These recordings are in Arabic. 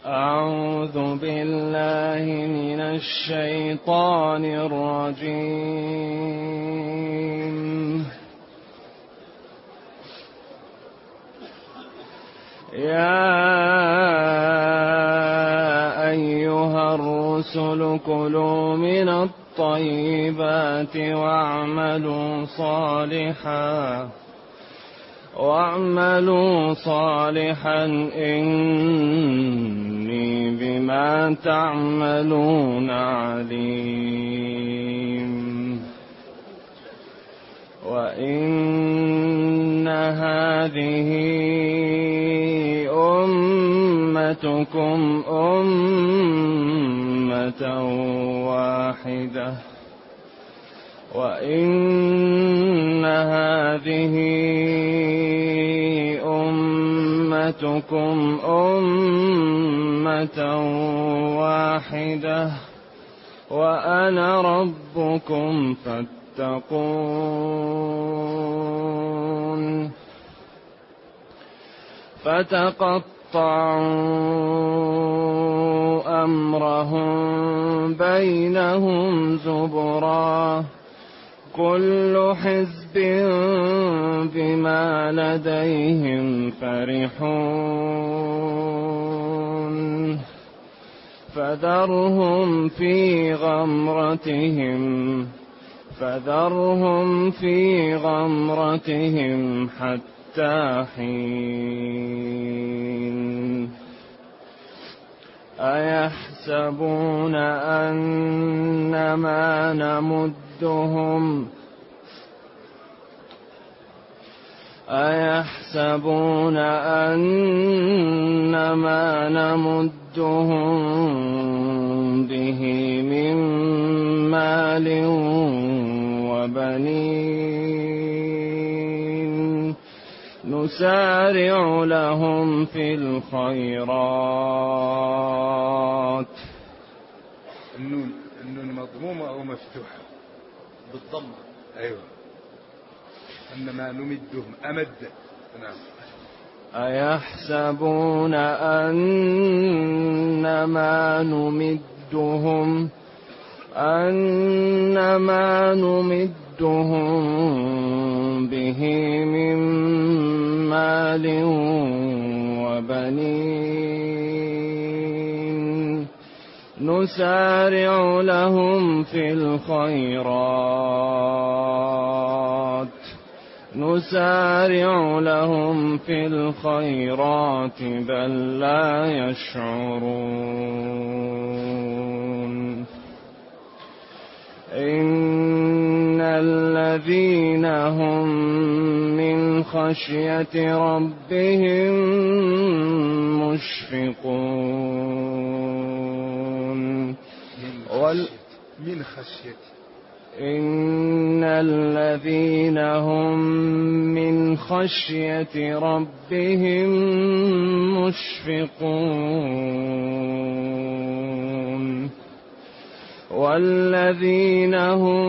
أعوذ بالله من الشيطان الرجيم. يا أيها الرسل كلوا من الطيبات واعملوا صالحا إني بما تعملون عليم. وإن هذه أمتكم أمة واحدة وأنا ربكم فاتقون. فتقطعوا أمرهم بينهم زبرا كل حزب بما لديهم فرحون. فذرهم في غمرتهم حتى حين. أيحسبون أنما نمدهم به من مال وبنين نسارع لهم في الخيرات. النون مضمومة أو مفتوحة؟ بالضم. أيوة. أنما نمدهم أمد. نعم. أيحسبون أنما نمدهم به من مال وبنين نسارع لهم في الخيرات بل لا يشعرون. إن الذين هم من خشية ربهم مشفقون. إن الذين هم من خشية ربهم مشفقون. والذين هم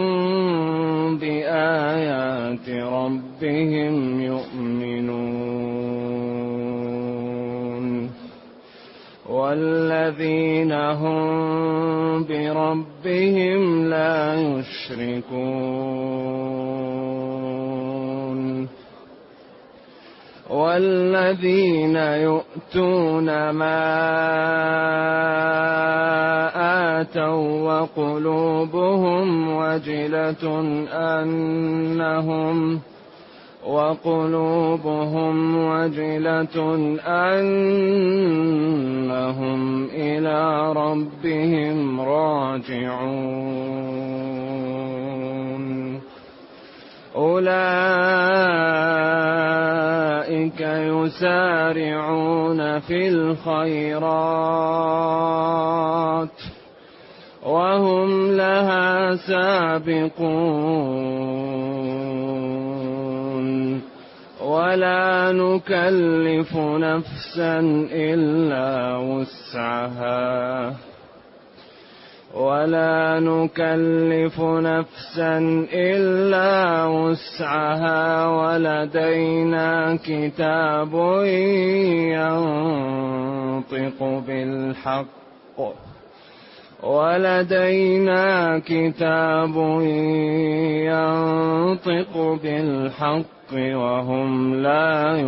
بآيات ربهم يؤمنون. والذين هم بربهم لا يشركون. والذين يؤتون ما آتوا وقلوبهم وجلة أنهم إلى ربهم راجعون. أولئك يسارعون في الخيرات وهم لها سابقون. ولا نكلف نفسا إلا وسعها ولدينا كتاب ينطق بالحق ولدينا كتاب ينطق بالحق وهم لا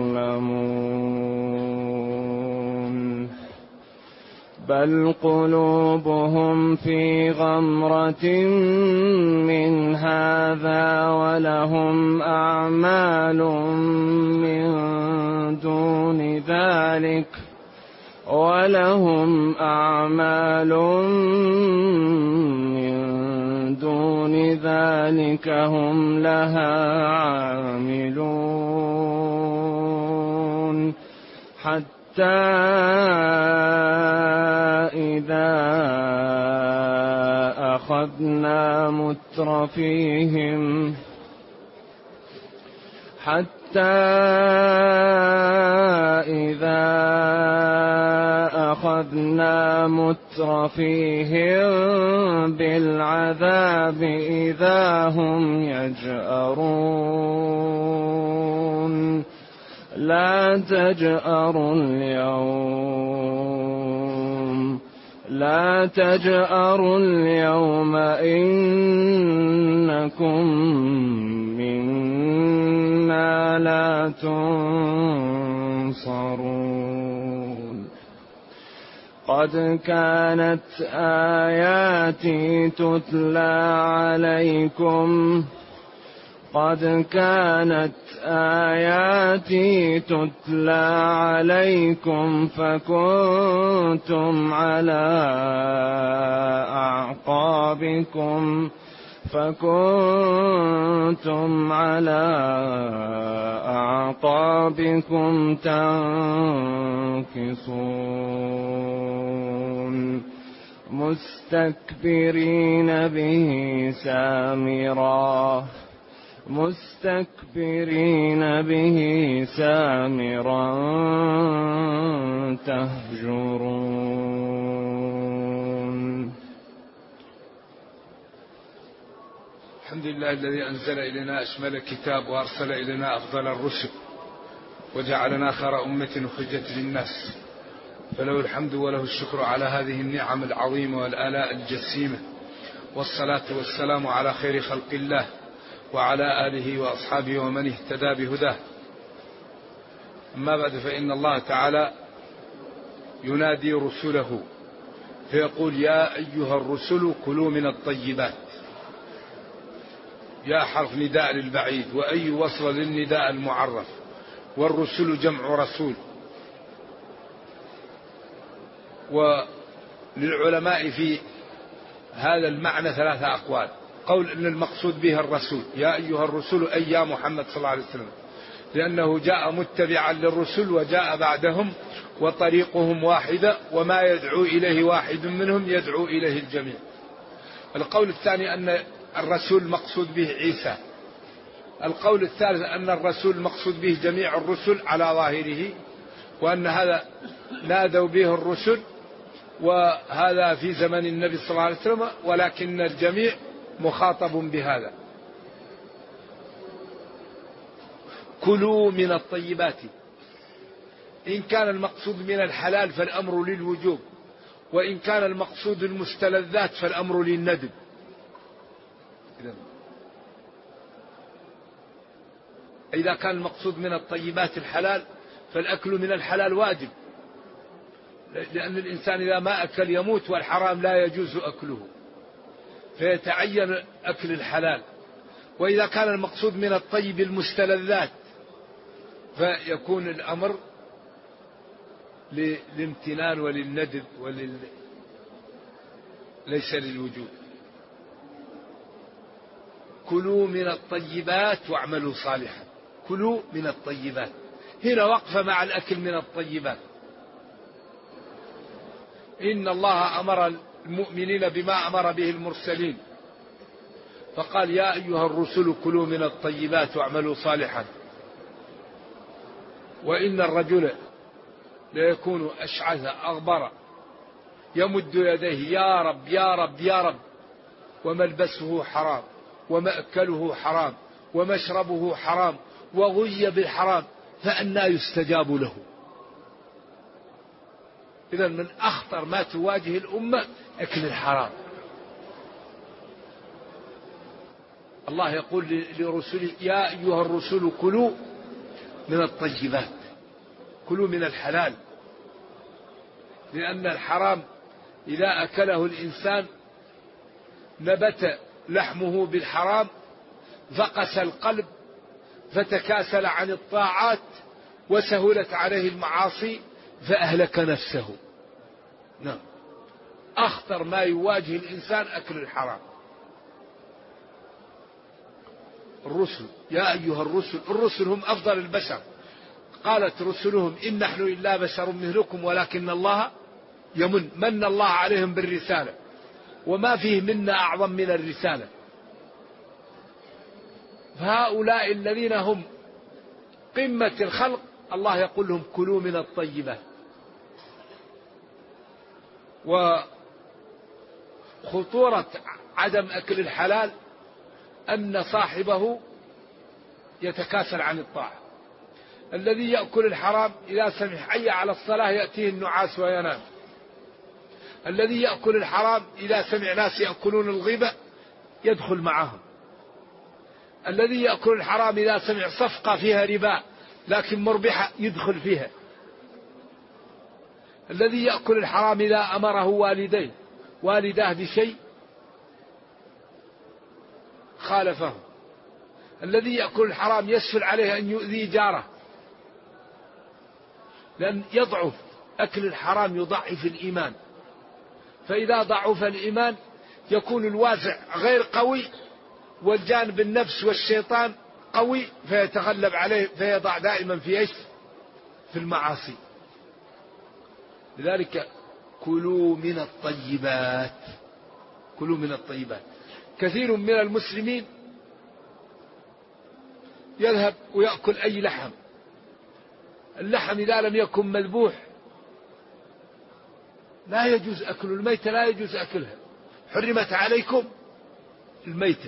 يظلمون بل قلوبهم في غمرة من هذا ولهم أعمال من دون ذلك هم لها عاملون حتى إذا أخذنا مترفيهم بالعذاب إذا هم يجأرون لا تجأروا اليوم إنكم منا لا تنصرون قد كانت آياتي تتلى عليكم فكنتم على أعقابكم تنكصون مستكبرين به سامرا تهجرون. الحمد لله الذي أنزل إلينا أشمل الكتاب وأرسل إلينا أفضل الرسل وجعلنا خير أمة أخرجت للناس، فله الحمد وله الشكر على هذه النعم العظيمة والآلاء الجسيمة، والصلاة والسلام على خير خلق الله وعلى آله وأصحابه ومن اهتدى بهداه. أما بعد، فإن الله تعالى ينادي رسله فيقول: يا أيها الرسل كلوا من الطيبات. يا حرف نداء للبعيد، وأي وصل للنداء المعرف، والرسل جمع رسول. وللعلماء في هذا المعنى ثلاثة أقوال. قول أن المقصود به الرسول، يا أيها الرسل أي يا محمد صلى الله عليه وسلم، لأنه جاء متبعا للرسل وجاء بعدهم وطريقهم واحدة، وما يدعو إليه واحد منهم يدعو إليه الجميع. القول الثاني أن الرسول مقصود به عيسى. القول الثالث أن الرسول مقصود به جميع الرسل على ظاهره، وأن هذا نادوا به الرسل، وهذا في زمن النبي صلى الله عليه وسلم، ولكن الجميع مخاطب بهذا. كلوا من الطيبات. إن كان المقصود من الحلال فالأمر للوجوب، وإن كان المقصود المستلذات فالأمر للندب. إذا كان المقصود من الطيبات الحلال فالأكل من الحلال واجب، لأن الإنسان إذا ما أكل يموت، والحرام لا يجوز أكله، فيتعين أكل الحلال. وإذا كان المقصود من الطيب المستلذات فيكون الأمر للامتنان وللندب ليس للوجوب. كلوا من الطيبات واعملوا صالحا. كلوا من الطيبات، هنا وقفة مع الأكل من الطيبات. إن الله أمر المؤمنين بما أمر به المرسلين، فقال: يا أيها الرسل كلوا من الطيبات واعملوا صالحا. وإن الرجل ليكون أشعث أغبر يمد يديه: يا رب يا رب يا رب، وملبسه حرام، ومأكله حرام، ومشربه حرام، وغي بالحرام، فأنى يستجاب له. إذن من أخطر ما تواجه الأمة أكل الحرام. الله يقول لرسله يا أيها الرسل كلوا من الطيبات، كلوا من الحلال، لأن الحرام إذا أكله الإنسان نبت لحمه بالحرام، فقس القلب، فتكاسل عن الطاعات، وسهلت عليه المعاصي، فأهلك نفسه. نعم، أخطر ما يواجه الإنسان أكل الحرام. الرسل يا أيها الرسل، الرسل هم أفضل البشر، قالت رسلهم إن نحن إلا بشر مثلكم ولكن الله من الله عليهم بالرسالة، وما فيه منا أعظم من الرسالة. فهؤلاء الذين هم قمة الخلق الله يقول لهم كلوا من الطيبات. وخطورة عدم أكل الحلال أن صاحبه يتكاسل عن الطاعة. الذي يأكل الحرام إذا سمع حي على الصلاة يأتيه النعاس وينام. الذي يأكل الحرام إذا سمع ناس يأكلون الغيبة يدخل معهم. الذي يأكل الحرام إذا سمع صفقة فيها ربا لكن مربحة يدخل فيها. الذي يأكل الحرام إذا أمره والداه بشيء خالفه. الذي يأكل الحرام يسهل عليه أن يؤذي جاره، لأن يضعف أكل الحرام يضعف الإيمان، فإذا ضعف الإيمان يكون الوازع غير قوي، والجانب النفس والشيطان قوي فيتغلب عليه، فيضع دائما في المعاصي. لذلك كلوا من الطيبات، كلوا من الطيبات. كثير من المسلمين يذهب ويأكل أي لحم. اللحم إذا لم يكن مذبوح لا يجوز أكل الميتة، لا يجوز أكلها، حرمت عليكم الميتة.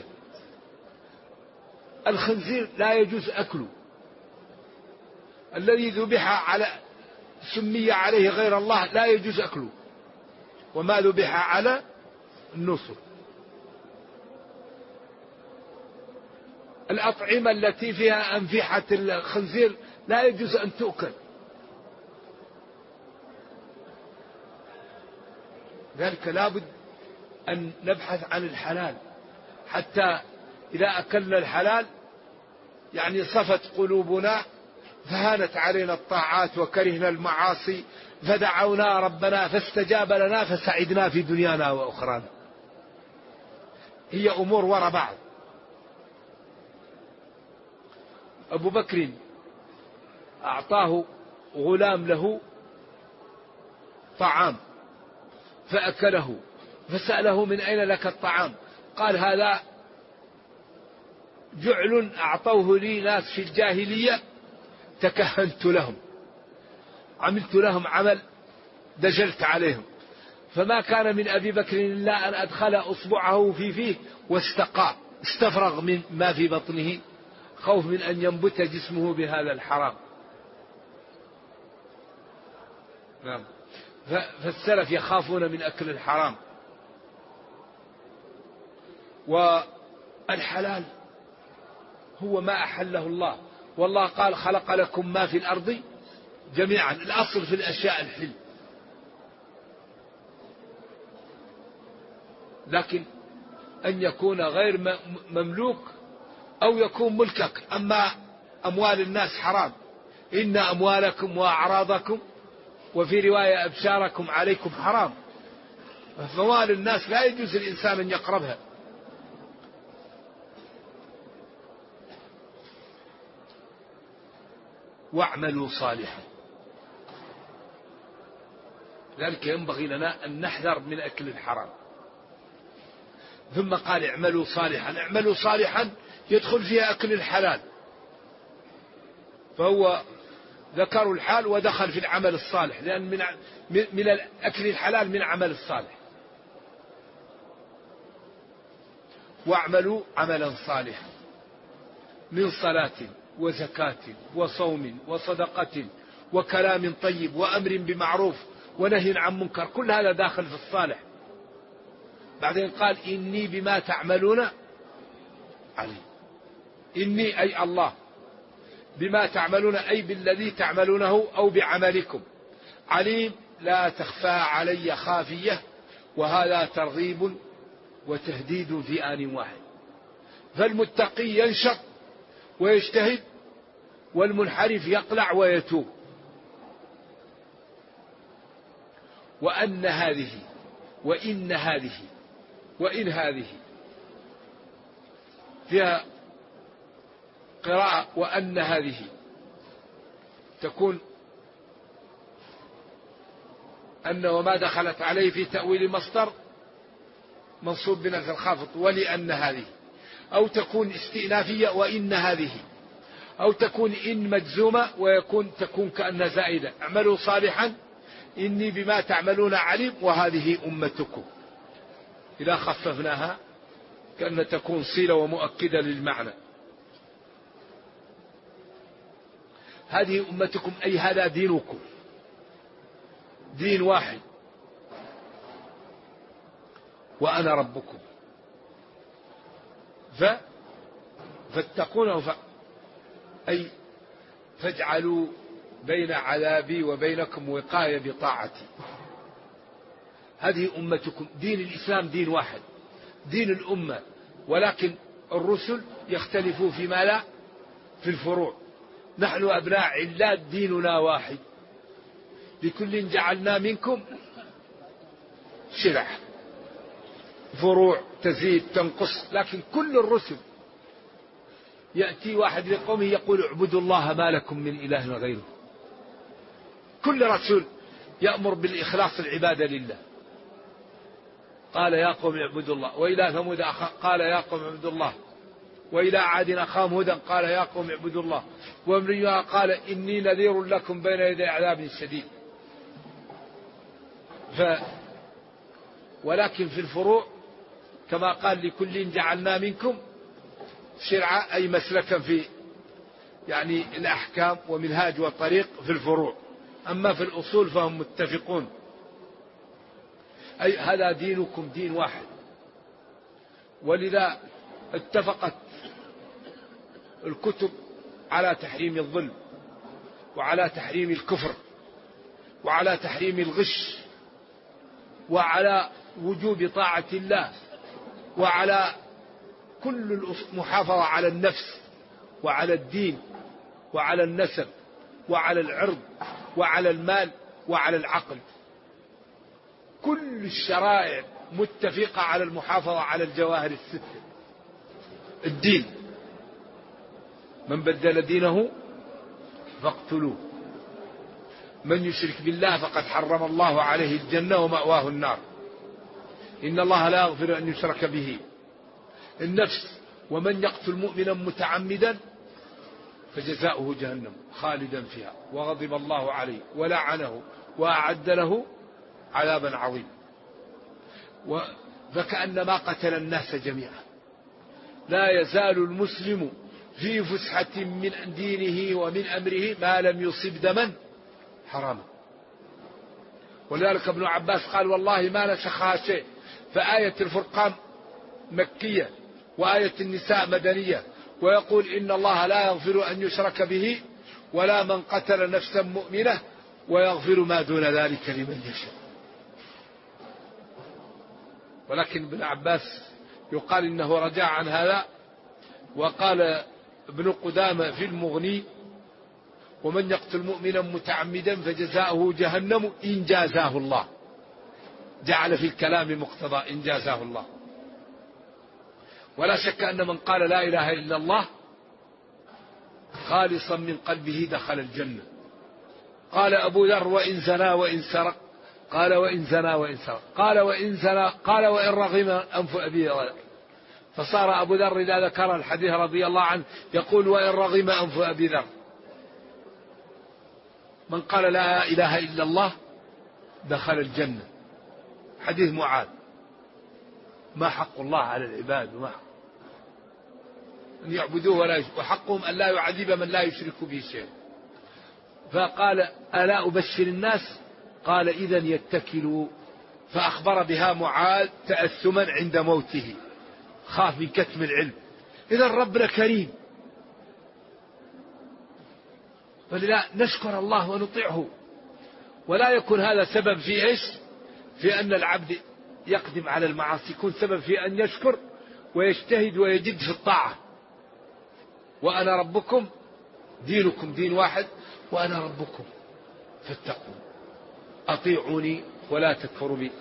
الخنزير لا يجوز أكله. الذي ذبح على سمي عليه غير الله لا يجوز أكله، وما ذبح على النصر. الأطعمة التي فيها أنفحة الخنزير لا يجوز أن تؤكل. ذلك لابد أن نبحث عن الحلال، حتى إذا أكلنا الحلال يعني صفت قلوبنا، فهانت علينا الطاعات وكرهنا المعاصي، فدعونا ربنا فاستجاب لنا، فسعدنا في دنيانا وأخرانا. هي أمور وراء بعض. أبو بكر أعطاه غلام له طعام فأكله، فسأله من أين لك الطعام؟ قال هذا جعل أعطوه لي ناس في الجاهلية تكهنت لهم، عملت لهم عمل دجلت عليهم، فما كان من أبي بكر إلا أن أدخل أصبعه في فيه واستقى، استفرغ من ما في بطنه خوف من أن ينبت جسمه بهذا الحرام. نعم. فالسلف يخافون من أكل الحرام. والحلال هو ما أحله الله، والله قال خلق لكم ما في الأرض جميعا. الأصل في الأشياء الحل، لكن أن يكون غير مملوك أو يكون ملكك. أما أموال الناس حرام، إن أموالكم وأعراضكم وفي رواية أبشاركم عليكم حرام. فأموال الناس لا يجوز الإنسان أن يقربها. واعملوا صالحا. ذلك ينبغي لنا أن نحذر من أكل الحرام. ثم قال اعملوا صالحا. اعملوا صالحا يدخل فيها أكل الحلال، فهو ذكر الحال ودخل في العمل الصالح، لأن من أكل الحلال من عمل الصالح. واعملوا عملا صالحا من صلاة وزكاة وصوم وصدقة وكلام طيب وأمر بمعروف ونهي عن منكر، كل هذا داخل في الصالح. بعدين قال إني بما تعملون عليم. إني أي الله، بما تعملون أي بالذي تعملونه أو بعملكم، عليم لا تخفى علي خافية. وهذا ترغيب وتهديد في آن واحد. فالمتقي ينشط ويجتهد، والمنحرف يقلع ويتوب. وأن هذه وإن هذه وإن هذه فيها قراءة وأن هذه تكون أن وما دخلت عليه في تأويل مصدر منصوب بنفس الخافض ولأن هذه، أو تكون استئنافية وإن هذه، أو تكون إن مجزومة تكون كأنها زائدة. اعملوا صالحا إني بما تعملون عليم وهذه أمتكم. إذا خففناها كأن تكون صلة ومؤكدة للمعنى. هذه أمتكم أي هذا دينكم، دين واحد، وأنا ربكم فاتقونه أي فاجعلوا بين عذابي وبينكم وقاية بطاعتي. هذه أمتكم. دين الإسلام دين واحد، دين الأمة، ولكن الرسل يختلفوا فيما لا في الفروع. نحن أبناء علات ديننا واحد، لكل جعلنا منكم شرع، فروع تزيد تنقص، لكن كل الرسل يأتي واحد لقومه يقول اعبدوا الله ما لكم من إله غيره. كل رسول يأمر بالإخلاص العبادة لله. قال يا قوم اعبدوا الله. وإلى ثمود قال يا قوم اعبدوا الله. وإلى عاد أخاهم هودا قال يا قوم اعبدوا الله. وامرئها قال إني نذير لكم بين يدي عذاب شديد. ولكن في الفروع كما قال لكل جعلنا منكم شرعة أي مسلكا في يعني الأحكام ومنهاج وطريق في الفروع. أما في الأصول فهم متفقون. أي هذا دينكم دين واحد. ولذا اتفقت الكتب على تحريم الظلم، وعلى تحريم الكفر، وعلى تحريم الغش، وعلى وجوب طاعة الله، وعلى كل المحافظة على النفس وعلى الدين وعلى النسب وعلى العرض وعلى المال وعلى العقل. كل الشرائع متفقة على المحافظة على الجواهر الستة. الدين من بدل دينه فاقتلوه، من يشرك بالله فقد حرم الله عليه الجنة ومأواه النار، إن الله لا يغفر أن يشرك به. النفس ومن يقتل مؤمنا متعمدا فجزاؤه جهنم خالدا فيها وغضب الله عليه ولعنه وأعد له عذابا عظيما. فكأنما قتل الناس جميعا. لا يزال المسلم في فسحة من دينه ومن أمره ما لم يصب دما حراما. ولذلك ابن عباس قال والله ما نسخها شيء. فآية الفرقان مكية وآية النساء مدنية، ويقول إن الله لا يغفر أن يشرك به ولا من قتل نفسا مؤمنة ويغفر ما دون ذلك لمن يشاء. ولكن ابن عباس يقال إنه رجع عن هذا، وقال ابن قدامة في المغني ومن يقتل مؤمنا متعمدا فجزاؤه جهنم إن جازاه الله. جعل في الكلام مقتضى إن جازاه الله. ولا شك أن من قال لا إله إلا الله خالصا من قلبه دخل الجنة. قال أبو ذر وإن زنا وإن سرق، قال وإن زنا وإن سرق، قال وإن زنا، قال وإن رغم أنف أبيه. فصار أبو ذر إذا ذكر الحديث رضي الله عنه يقول وإن رغم أنف أبي ذر. من قال لا إله إلا الله دخل الجنة. حديث معاذ. ما حق الله على العباد وما حق أن يعبدوه ولا يشركوا، وحقهم أن لا يعذب من لا يشرك به شيئا. فقال ألا أبشر الناس؟ قال إذن يتكلوا، فأخبر بها معاذ تأثما عند موته، خاف من كتم العلم. إذن ربنا كريم، فلا نشكر الله ونطيعه، ولا يكون هذا سبب في إيش؟ في أن العبد يقدم على المعاصي، يكون سبب في أن يشكر ويجتهد ويجد في الطاعة. وأنا ربكم دينكم دين واحد، وأنا ربكم فاتقون، أطيعوني ولا تكفروا بي.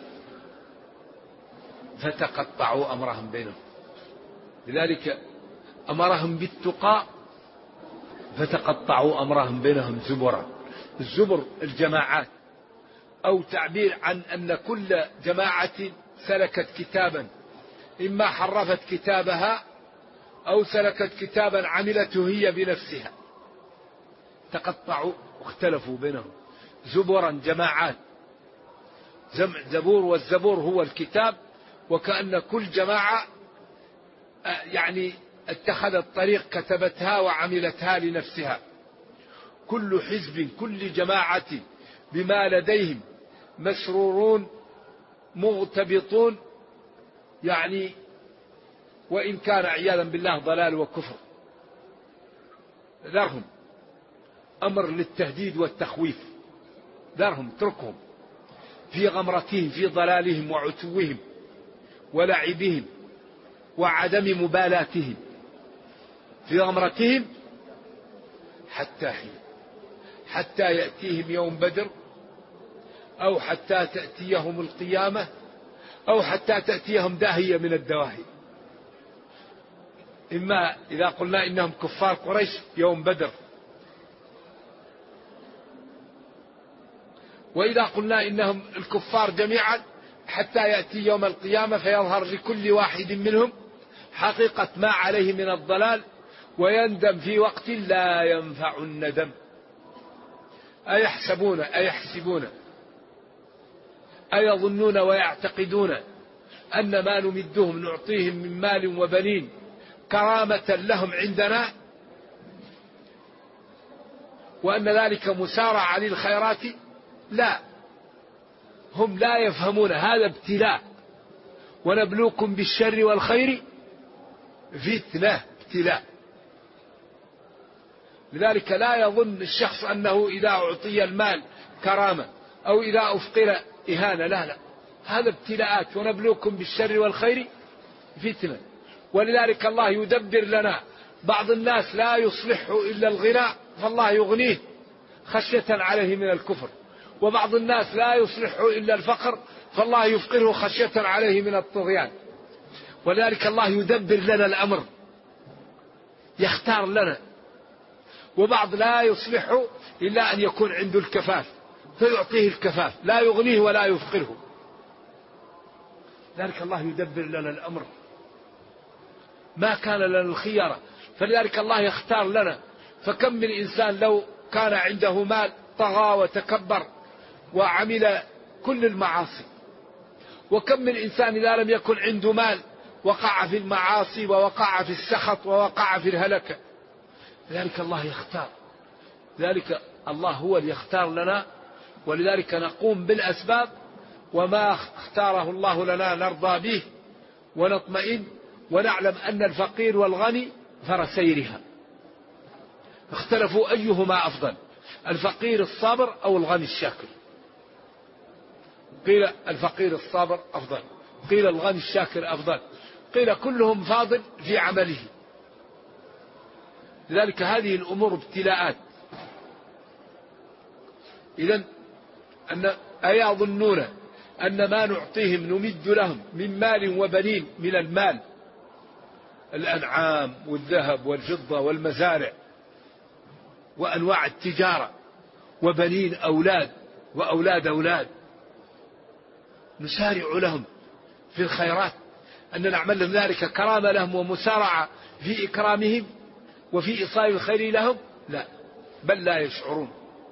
فتقطعوا أمرهم بينهم، لذلك أمرهم بالتقى، فتقطعوا أمرهم بينهم زبرا. الزبر الجماعات، أو تعبير عن أن كل جماعة سلكت كتابا، إما حرفت كتابها أو سلكت كتابا عملته هي بنفسها. تقطعوا واختلفوا بينهم زبرا جماعات، جمع زبور، والزبور هو الكتاب، وكأن كل جماعة يعني اتخذت طريق كتبتها وعملتها لنفسها. كل حزب، كل جماعة بما لديهم مسرورون مغتبطون، يعني وإن كان عياذا بالله ضلال وكفر. ذرهم، أمر للتهديد والتخويف، ذرهم، اتركهم في غمرتهم، في ضلالهم وعتوهم ولعبهم وعدم مبالاتهم، في غمرتهم حتى حين، حتى يأتيهم يوم بدر، أو حتى تأتيهم القيامة، أو حتى تأتيهم داهية من الدواهي. إما إذا قلنا إنهم كفار قريش يوم بدر، وإذا قلنا إنهم الكفار جميعا حتى يأتي يوم القيامة فيظهر لكل واحد منهم حقيقة ما عليه من الضلال، ويندم في وقت لا ينفع الندم. أيحسبون أيظنون ويعتقدون أن ما نمدهم نعطيهم من مال وبنين كرامة لهم عندنا، وأن ذلك مسارعة للخيرات؟ لا، هم لا يفهمون هذا ابتلاء. ونبلوكم بالشر والخير فتنة، ابتلاء. لذلك لا يظن الشخص أنه إذا أعطي المال كرامة أو إذا أفقر إهانة، لا لا، هذا ابتلاءات. ونبلوكم بالشر والخير فتنة. ولذلك الله يدبر لنا. بعض الناس لا يصلحه إلا الغنى فالله يغنيه خشية عليه من الكفر، وبعض الناس لا يصلحه إلا الفقر فالله يفقره خشية عليه من الطغيان. ولذلك الله يدبر لنا الأمر، يختار لنا. وبعض لا يصلحه إلا أن يكون عنده الكفاف فيعطيه الكفاف، لا يغنيه ولا يفقره. ذلك الله يدبر لنا الأمر، ما كان لنا الخيار. فلذلك الله يختار لنا. فكم من إنسان لو كان عنده مال طغى وتكبر وعمل كل المعاصي، وكم من إنسان إذا لم يكن عنده مال وقع في المعاصي ووقع في السخط ووقع في الهلكة. لذلك الله يختار، ذلك الله هو اللي يختار لنا. ولذلك نقوم بالأسباب، وما اختاره الله لنا نرضى به ونطمئن، ونعلم أن الفقير والغني فرسيرها. اختلفوا أيهما أفضل، الفقير الصابر أو الغني الشاكر. قيل الفقير الصابر أفضل، قيل الغني الشاكر أفضل، قيل كلهم فاضل في عمله. لذلك هذه الأمور ابتلاءات. إذن أيظنون أن ما نعطيهم نمد لهم من مال وبنين، من المال الأنعام والذهب والفضة والمزارع وأنواع التجارة، وبنين أولاد وأولاد أولاد، نسارع لهم في الخيرات، أن نعمل لهم ذلك كرامة لهم ومسارعة في إكرامهم وفي إيصال الخير لهم؟ لا، بل لا يشعرون.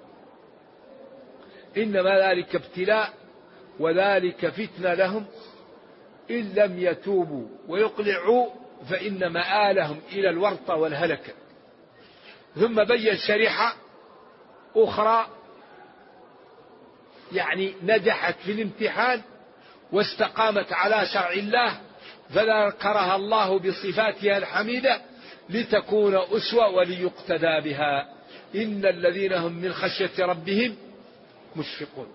إنما ذلك ابتلاء وذلك فتنة لهم، إن لم يتوبوا ويقلعوا فإن مآلهم إلى الورطة والهلكة. ثم بين شريحة أخرى يعني نجحت في الامتحان واستقامت على شرع الله، فذكرها الله بصفاتها الحميدة لتكون أسوة وليقتدى بها. إن الذين هم من خشية ربهم مشفقون.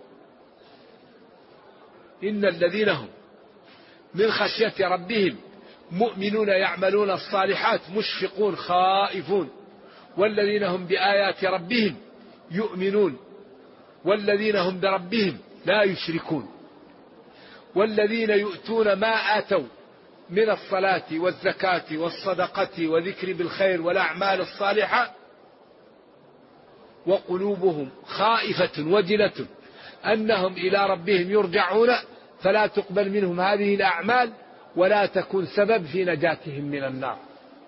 إن الذين هم من خشية ربهم مؤمنون يعملون الصالحات مشفقون خائفون، والذين هم بآيات ربهم يؤمنون، والذين هم بربهم لا يشركون، والذين يؤتون ما آتوا من الصلاة والزكاة والصدقة وذكر بالخير والأعمال الصالحة وقلوبهم خائفة وجلة أنهم إلى ربهم يرجعون، فلا تقبل منهم هذه الأعمال ولا تكون سبب في نجاتهم من النار.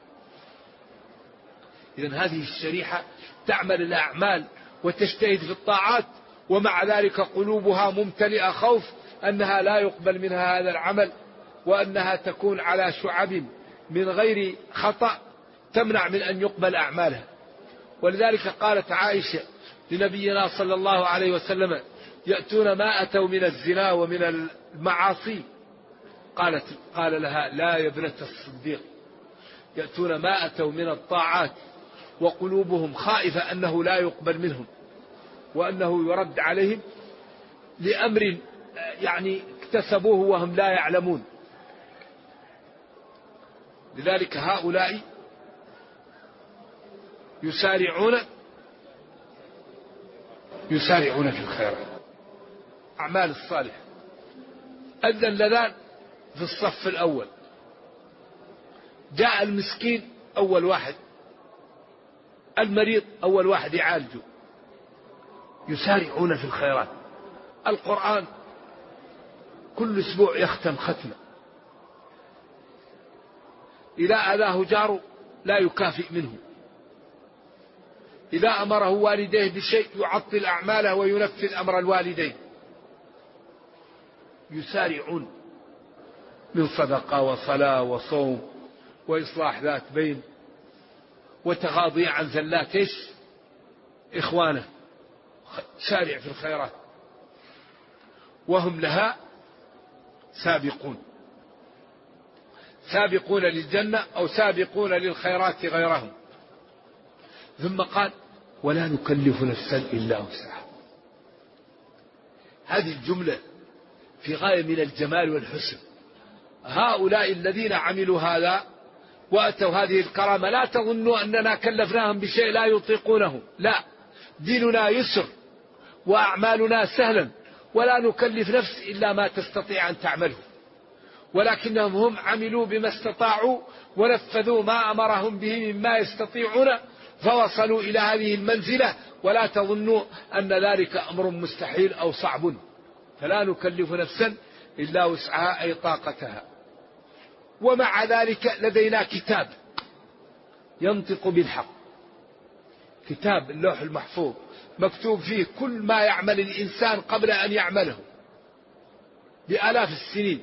إذن هذه الشريحة تعمل الأعمال وتجتهد في الطاعات، ومع ذلك قلوبها ممتلئة خوف أنها لا يقبل منها هذا العمل، وأنها تكون على شعب من غير خطأ تمنع من أن يقبل أعمالها. ولذلك قالت عائشة لنبينا صلى الله عليه وسلم: يأتون ما أتوا من الزنا ومن المعاصي. قال لها: لا يا ابنة الصديق، يأتون ما أتوا من الطاعات وقلوبهم خائفة أنه لا يقبل منهم وأنه يرد عليهم لأمر يعني اكتسبوه وهم لا يعلمون. لذلك هؤلاء يسارعون في الخيرات. أعمال الصالحة. أذن لذان في الصف الأول، جاء المسكين أول واحد، المريض أول واحد يعالجه، يسارعون في الخيرات. القرآن كل أسبوع يختم ختمة، إذا أذاه جاره لا يكافئ منه، إذا أمره والديه بشيء يعطل أعماله وينفذ أمر الوالدين. يسارعون من صدقة وصلاة وصوم وإصلاح ذات بين وتغاضي عن زلات إخوانه، سارع في الخيرات وهم لها سابقون، سابقون للجنة أو سابقون للخيرات غيرهم. ثم قال: ولا نكلف نفسا إلا وسعها. هذه الجملة في غاية من الجمال والحسن. هؤلاء الذين عملوا هذا وأتوا هذه الكرامة لا تظنوا أننا كلفناهم بشيء لا يطيقونه، لا، ديننا يسر وأعمالنا سهلا، ولا نكلف نفس إلا ما تستطيع أن تعمله، ولكنهم هم عملوا بما استطاعوا ونفذوا ما أمرهم به مما يستطيعون، فوصلوا إلى هذه المنزلة. ولا تظنوا أن ذلك أمر مستحيل أو صعب، فلا نكلف نفسا إلا وسعها أي طاقتها. ومع ذلك لدينا كتاب ينطق بالحق، كتاب اللوح المحفوظ مكتوب فيه كل ما يعمل الإنسان قبل أن يعمله بآلاف السنين،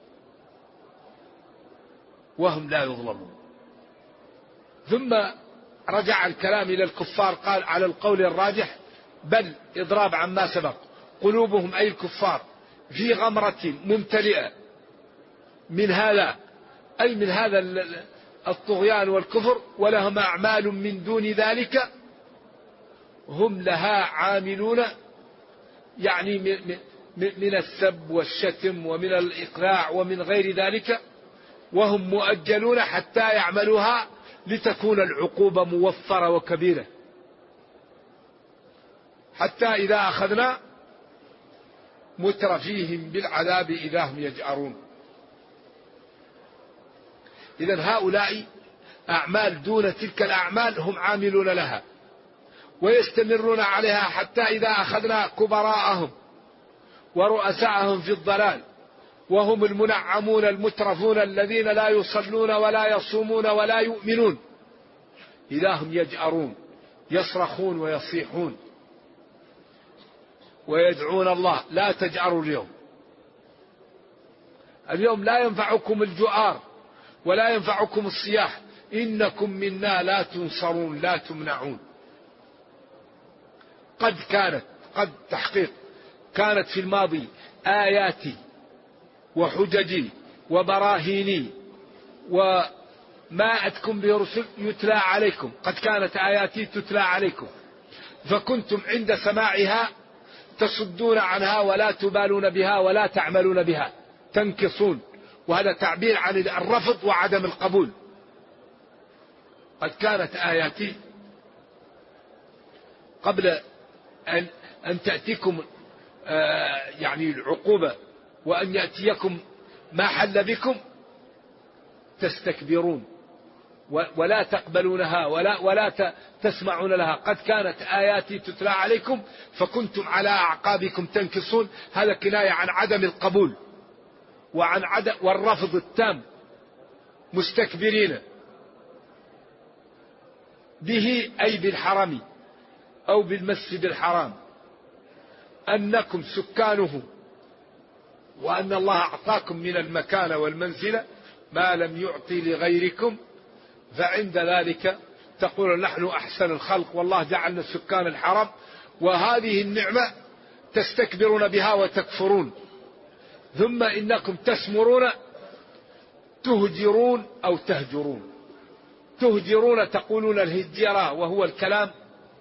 وهم لا يظلمون. ثم رجع الكلام إلى الكفار، قال على القول الراجح بل إضراب عما سبق، قلوبهم أي الكفار في غمرة ممتلئة من هذا، أي من هذا الطغيان والكفر، ولهم أعمال من دون ذلك هم لها عاملون، يعني من السب والشتم ومن الإقلاع ومن غير ذلك، وهم مؤجلون حتى يعملوها لتكون العقوبة موفرة وكبيرة، حتى إذا أخذنا مترفيهم بالعذاب إذا هم يجأرون. إذن هؤلاء أعمال دون تلك الأعمال هم عاملون لها ويستمرون عليها، حتى إذا أخذنا كبراءهم ورؤساءهم في الضلال وهم المنعمون المترفون الذين لا يصلون ولا يصومون ولا يؤمنون، إذا هم يجأرون يصرخون ويصيحون ويدعون الله: لا تجأروا اليوم لا ينفعكم الجؤار ولا ينفعكم الصياح، إنكم منا لا تنصرون لا تمنعون. قد كانت، قد تحقيق كانت في الماضي آياتي وحججي وبراهيني وما أتكم به رسل يتلى عليكم، قد كانت آياتي تتلى عليكم فكنتم عند سماعها تصدون عنها ولا تبالون بها ولا تعملون بها، تنكصون، وهذا تعبير عن الرفض وعدم القبول. قد كانت آياتي قبل أن تأتيكم يعني العقوبة وأن يأتيكم ما حل بكم تستكبرون ولا تقبلونها ولا تسمعون لها. قد كانت آياتي تتلى عليكم فكنتم على أعقابكم تنكصون. هذا كناية عن عدم القبول وعن عدم والرفض التام، مستكبرين به أي بالحرم أو بالمسجد الحرام، أنكم سكانه، وأن الله أعطاكم من المكانة والمنزلة ما لم يعطي لغيركم، فعند ذلك تقول نحن أحسن الخلق والله جعلنا سكان الحرم، وهذه النعمة تستكبرون بها وتكفرون. ثم إنكم تسمرون تهجرون أو تهجرون. تهجرون تقولون الهجرة وهو الكلام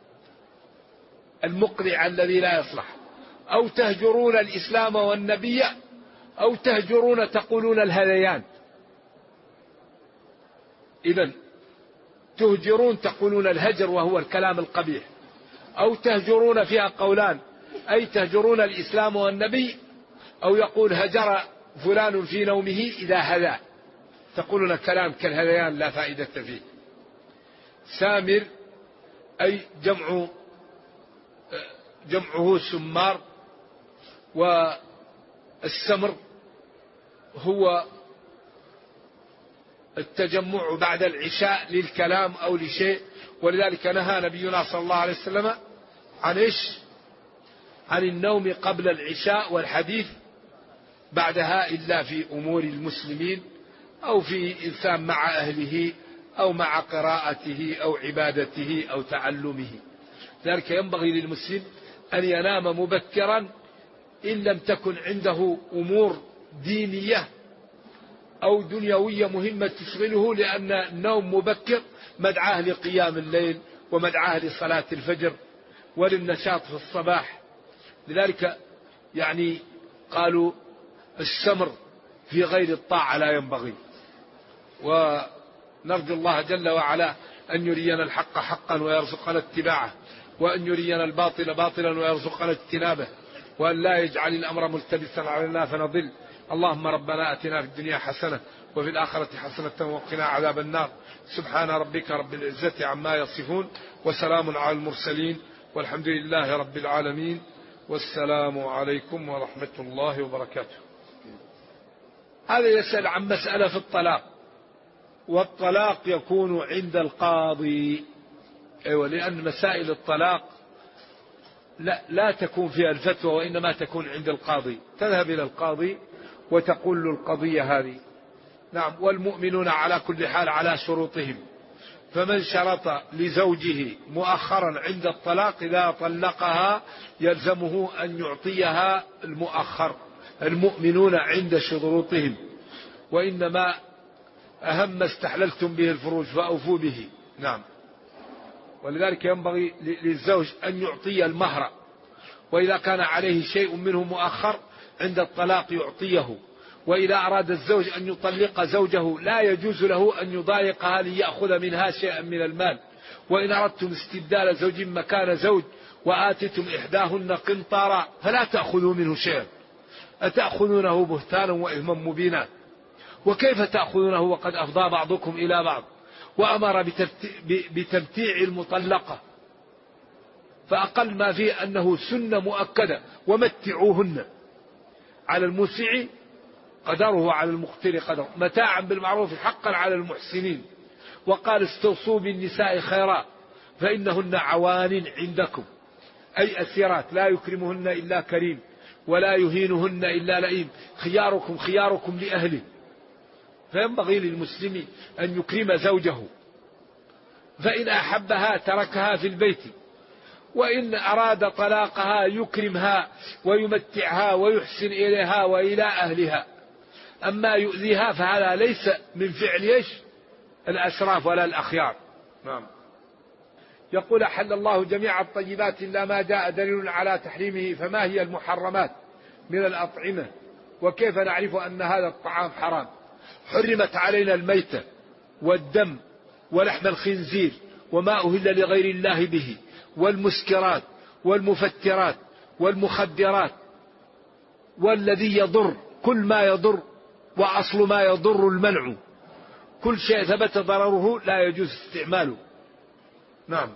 المقرع الذي لا يصلح، أو تهجرون الإسلام والنبي، أو تهجرون تقولون الهذيان. إذن تهجرون تقولون الهجر وهو الكلام القبيح، أو تهجرون فيها قولان، أي تهجرون الإسلام والنبي، أو يقول هجر فلان في نومه إذا هذا، تقولون كلام كالهذيان لا فائدة فيه. سامر أي جمعه سمار، والسمر هو التجمع بعد العشاء للكلام أو لشيء، ولذلك نهى نبينا صلى الله عليه وسلم عن إيش؟ عن النوم قبل العشاء والحديث بعدها إلا في أمور المسلمين أو في إنسان مع أهله أو مع قراءته أو عبادته أو تعلمه. ذلك ينبغي للمسلم أن ينام مبكرا إن لم تكن عنده أمور دينية أو دنيوية مهمة تشغله، لأن النوم مبكر مدعاه لقيام الليل ومدعاه لصلاة الفجر وللنشاط في الصباح. لذلك يعني قالوا السمر في غير الطاعة لا ينبغي. ونرجو الله جل وعلا أن يرينا الحق حقا ويرزقنا اتباعه، وأن يرينا الباطل باطلا ويرزقنا اجتنابه، وأن لا يجعل الأمر ملتبسا علينا فنضل. اللهم ربنا أتنا في الدنيا حسنة وفي الآخرة حسنة وقنا عذاب النار. سبحان ربك رب العزة عما يصفون وسلام على المرسلين والحمد لله رب العالمين، والسلام عليكم ورحمة الله وبركاته. هذا يسأل عن مسألة في الطلاق، والطلاق يكون عند القاضي. أيوة، لأن مسائل الطلاق لا تكون فيها الفتوى، وإنما تكون عند القاضي. تذهب إلى القاضي وتقول له القضية هذه. نعم. والمؤمنون على كل حال على شروطهم، فمن شرط لزوجه مؤخرا عند الطلاق إذا طلقها يلزمه أن يعطيها المؤخر. المؤمنون عند شروطهم، وإنما أهم ما استحللتم به الفروج فأوفوا به. نعم. ولذلك ينبغي للزوج أن يعطي المهر، وإذا كان عليه شيء منه مؤخر عند الطلاق يعطيه. وإذا أراد الزوج أن يطلق زوجه لا يجوز له أن يضايقها ليأخذ منها شيئا من المال. وإن أردتم استبدال زوج مكان زوج وآتتم إحداهن قنطارا فلا تأخذوا منه شيئا، أتأخذونه بهتانا وإثما مبينا. وكيف تأخذونه وقد أفضى بعضكم إلى بعض؟ وأمر بتمتيع المطلقة، فأقل ما فيه أنه سنة مؤكدة، ومتعوهن على الموسع قدره على المقتر قدره، متاعا بالمعروف حقا على المحسنين. وقال استوصوا بالنساء خيرا فإنهن عوان عندكم، أي أسيرات لا يكرمهن إلا كريم ولا يهينهن إلا لئيم، خياركم خياركم لأهله. فينبغي للمسلم أن يكرم زوجه، فإن أحبها تركها في البيت، وإن أراد طلاقها يكرمها ويمتعها ويحسن إليها وإلى أهلها. أما يؤذيها فهذا ليس من فعل الأشراف ولا الأخيار. نعم. يقول أحل الله جميع الطيبات إلا ما جاء دليل على تحريمه، فما هي المحرمات من الأطعمة وكيف نعرف أن هذا الطعام حرام؟ حرمت علينا الميتة والدم ولحم الخنزير وما أهل لغير الله به والمسكرات والمفترات والمخدرات والذي يضر، كل ما يضر، وأصل ما يضر المنع، كل شيء ثبت ضرره لا يجوز استعماله. نعم.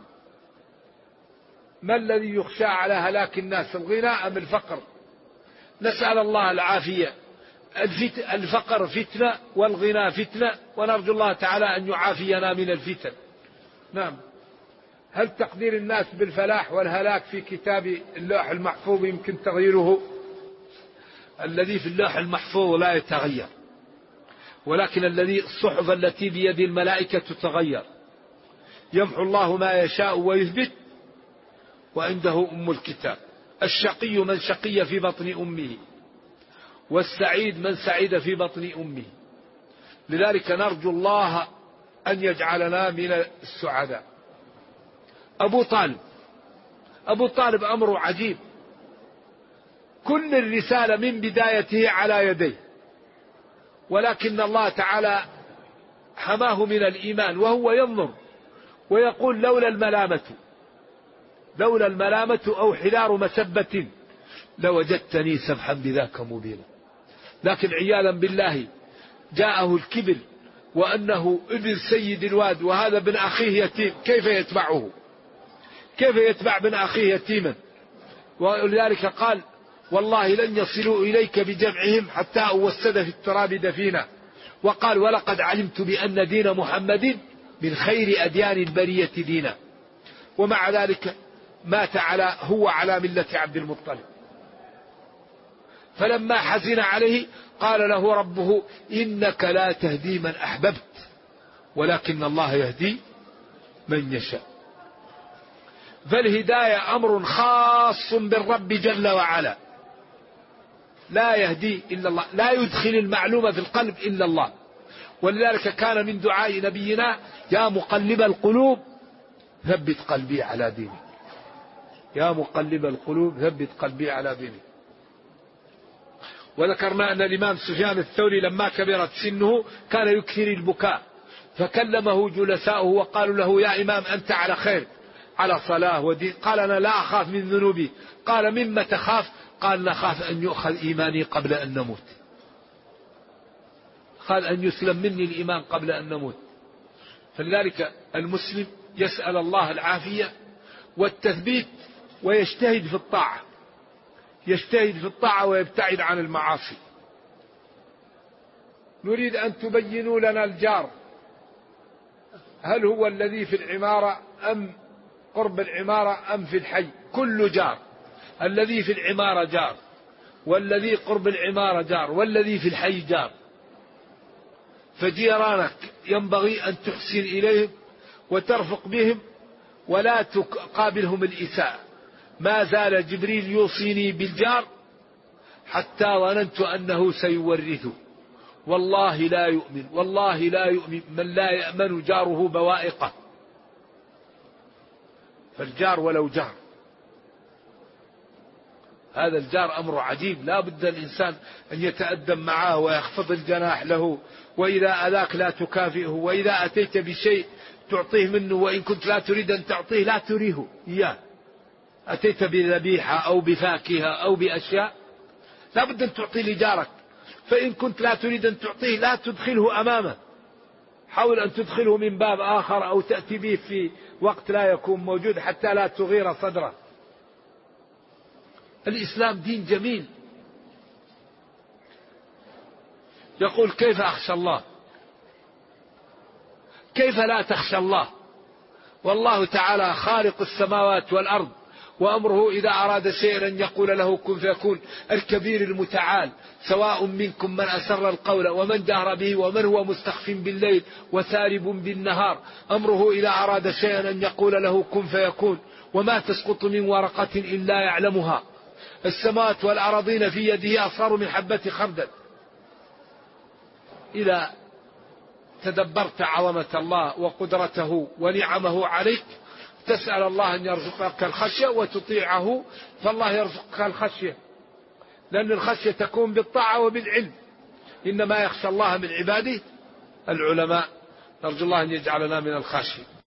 ما الذي يخشى على هلاك الناس، الغنى أم الفقر؟ نسأل الله العافية. الفقر فتنة والغنى فتنة، ونرجو الله تعالى أن يعافينا من الفتن. نعم. هل تقدير الناس بالفلاح والهلاك في كتاب اللوح المحفوظ يمكن تغييره؟ الذي في اللوح المحفوظ لا يتغير، ولكن الصحف التي بيد الملائكة تتغير. يمحو الله ما يشاء ويثبت وعنده أم الكتاب. الشقي من شقي في بطن أمه، والسعيد من سعيد في بطن أمه. لذلك نرجو الله أن يجعلنا من السعداء. أبو طالب أمره عجيب، كل الرسالة من بدايته على يديه، ولكن الله تعالى حماه من الإيمان وهو ينظر ويقول لولا الملامة أو حذار مسبة لوجدتني سمحا بذاك مبينا. لكن عياذا بالله جاءه الكبر وأنه ابن سيد الواد وهذا ابن أخيه يتيم، كيف يتبعه؟ كيف يتبع ابن أخيه يتيما؟ ولذلك قال والله لن يصلوا إليك بجمعهم حتى أوسد في التراب دفينا. وقال ولقد علمت بأن دين محمد من خير أديان البرية دينا. ومع ذلك مات هو على ملة عبد المطلب. فلما حزن عليه قال له ربه إنك لا تهدي من أحببت ولكن الله يهدي من يشاء. فالهداية أمر خاص بالرب جل وعلا، لا يهدي إلا الله، لا يدخل المعلومة في القلب إلا الله. ولذلك كان من دعاء نبينا يا مقلب القلوب ثبت قلبي على دينك، يا مقلب القلوب ثبت قلبي على دينك. وذكرنا أن الإمام سفيان الثوري لما كبرت سنه كان يكثر البكاء، فكلمه جلساؤه وقالوا له يا إمام أنت على خير، على صلاة ودين. قال أنا لا أخاف من ذنوبي. قال مما تخاف؟ قال نخاف أن يؤخذ إيماني قبل أن نموت، قال أن يسلم مني الإيمان قبل أن نموت. فلذلك المسلم يسأل الله العافية والتثبيت ويجتهد في الطاعة، يجتهد في الطاعة ويبتعد عن المعاصي. نريد أن تبينوا لنا الجار، هل هو الذي في العمارة أم قرب العمارة أم في الحي؟ كل جار، الذي في العمارة جار، والذي قرب العمارة جار، والذي في الحي جار. فجيرانك ينبغي أن تحسن إليهم وترفق بهم ولا تقابلهم الإساءة. ما زال جبريل يوصيني بالجار حتى ظننت أنه سيورثه. والله لا يؤمن، والله لا يؤمن من لا يأمن جاره بوائقه. فالجار ولو جار، هذا الجار أمر عجيب، لا بد الإنسان أن يتأدب معه ويخفض الجناح له، وإذا أذاك لا تكافئه، وإذا أتيت بشيء تعطيه منه، وإن كنت لا تريد أن تعطيه لا تريه إياه. أتيت بذبيحة أو بفاكهة أو بأشياء لا بد أن تعطي لجارك، فإن كنت لا تريد أن تعطيه لا تدخله أمامه، حاول أن تدخله من باب آخر أو تأتي به في وقت لا يكون موجود حتى لا تغير صدره. الإسلام دين جميل. يقول كيف أخشى الله؟ كيف لا تخشى الله والله تعالى خالق السماوات والأرض وأمره إذا أراد شيئا أن يقول له كن فيكون. الكبير المتعال سواء منكم من أسر القول ومن جهر به ومن هو مستخف بالليل وسارب بالنهار. أمره إذا أراد شيئا أن يقول له كن فيكون. وما تسقط من ورقة إلا يعلمها. السماوات والأراضين في يده أصغر من حبة خردل. إذا تدبرت عظمة الله وقدرته ونعمه عليك تسأل الله أن يرزقك الخشية وتطيعه، فالله يرزقك الخشية، لأن الخشية تكون بالطاعة وبالعلم. إنما يخشى الله من عباده العلماء. نرجو الله أن يجعلنا من الخاشعين.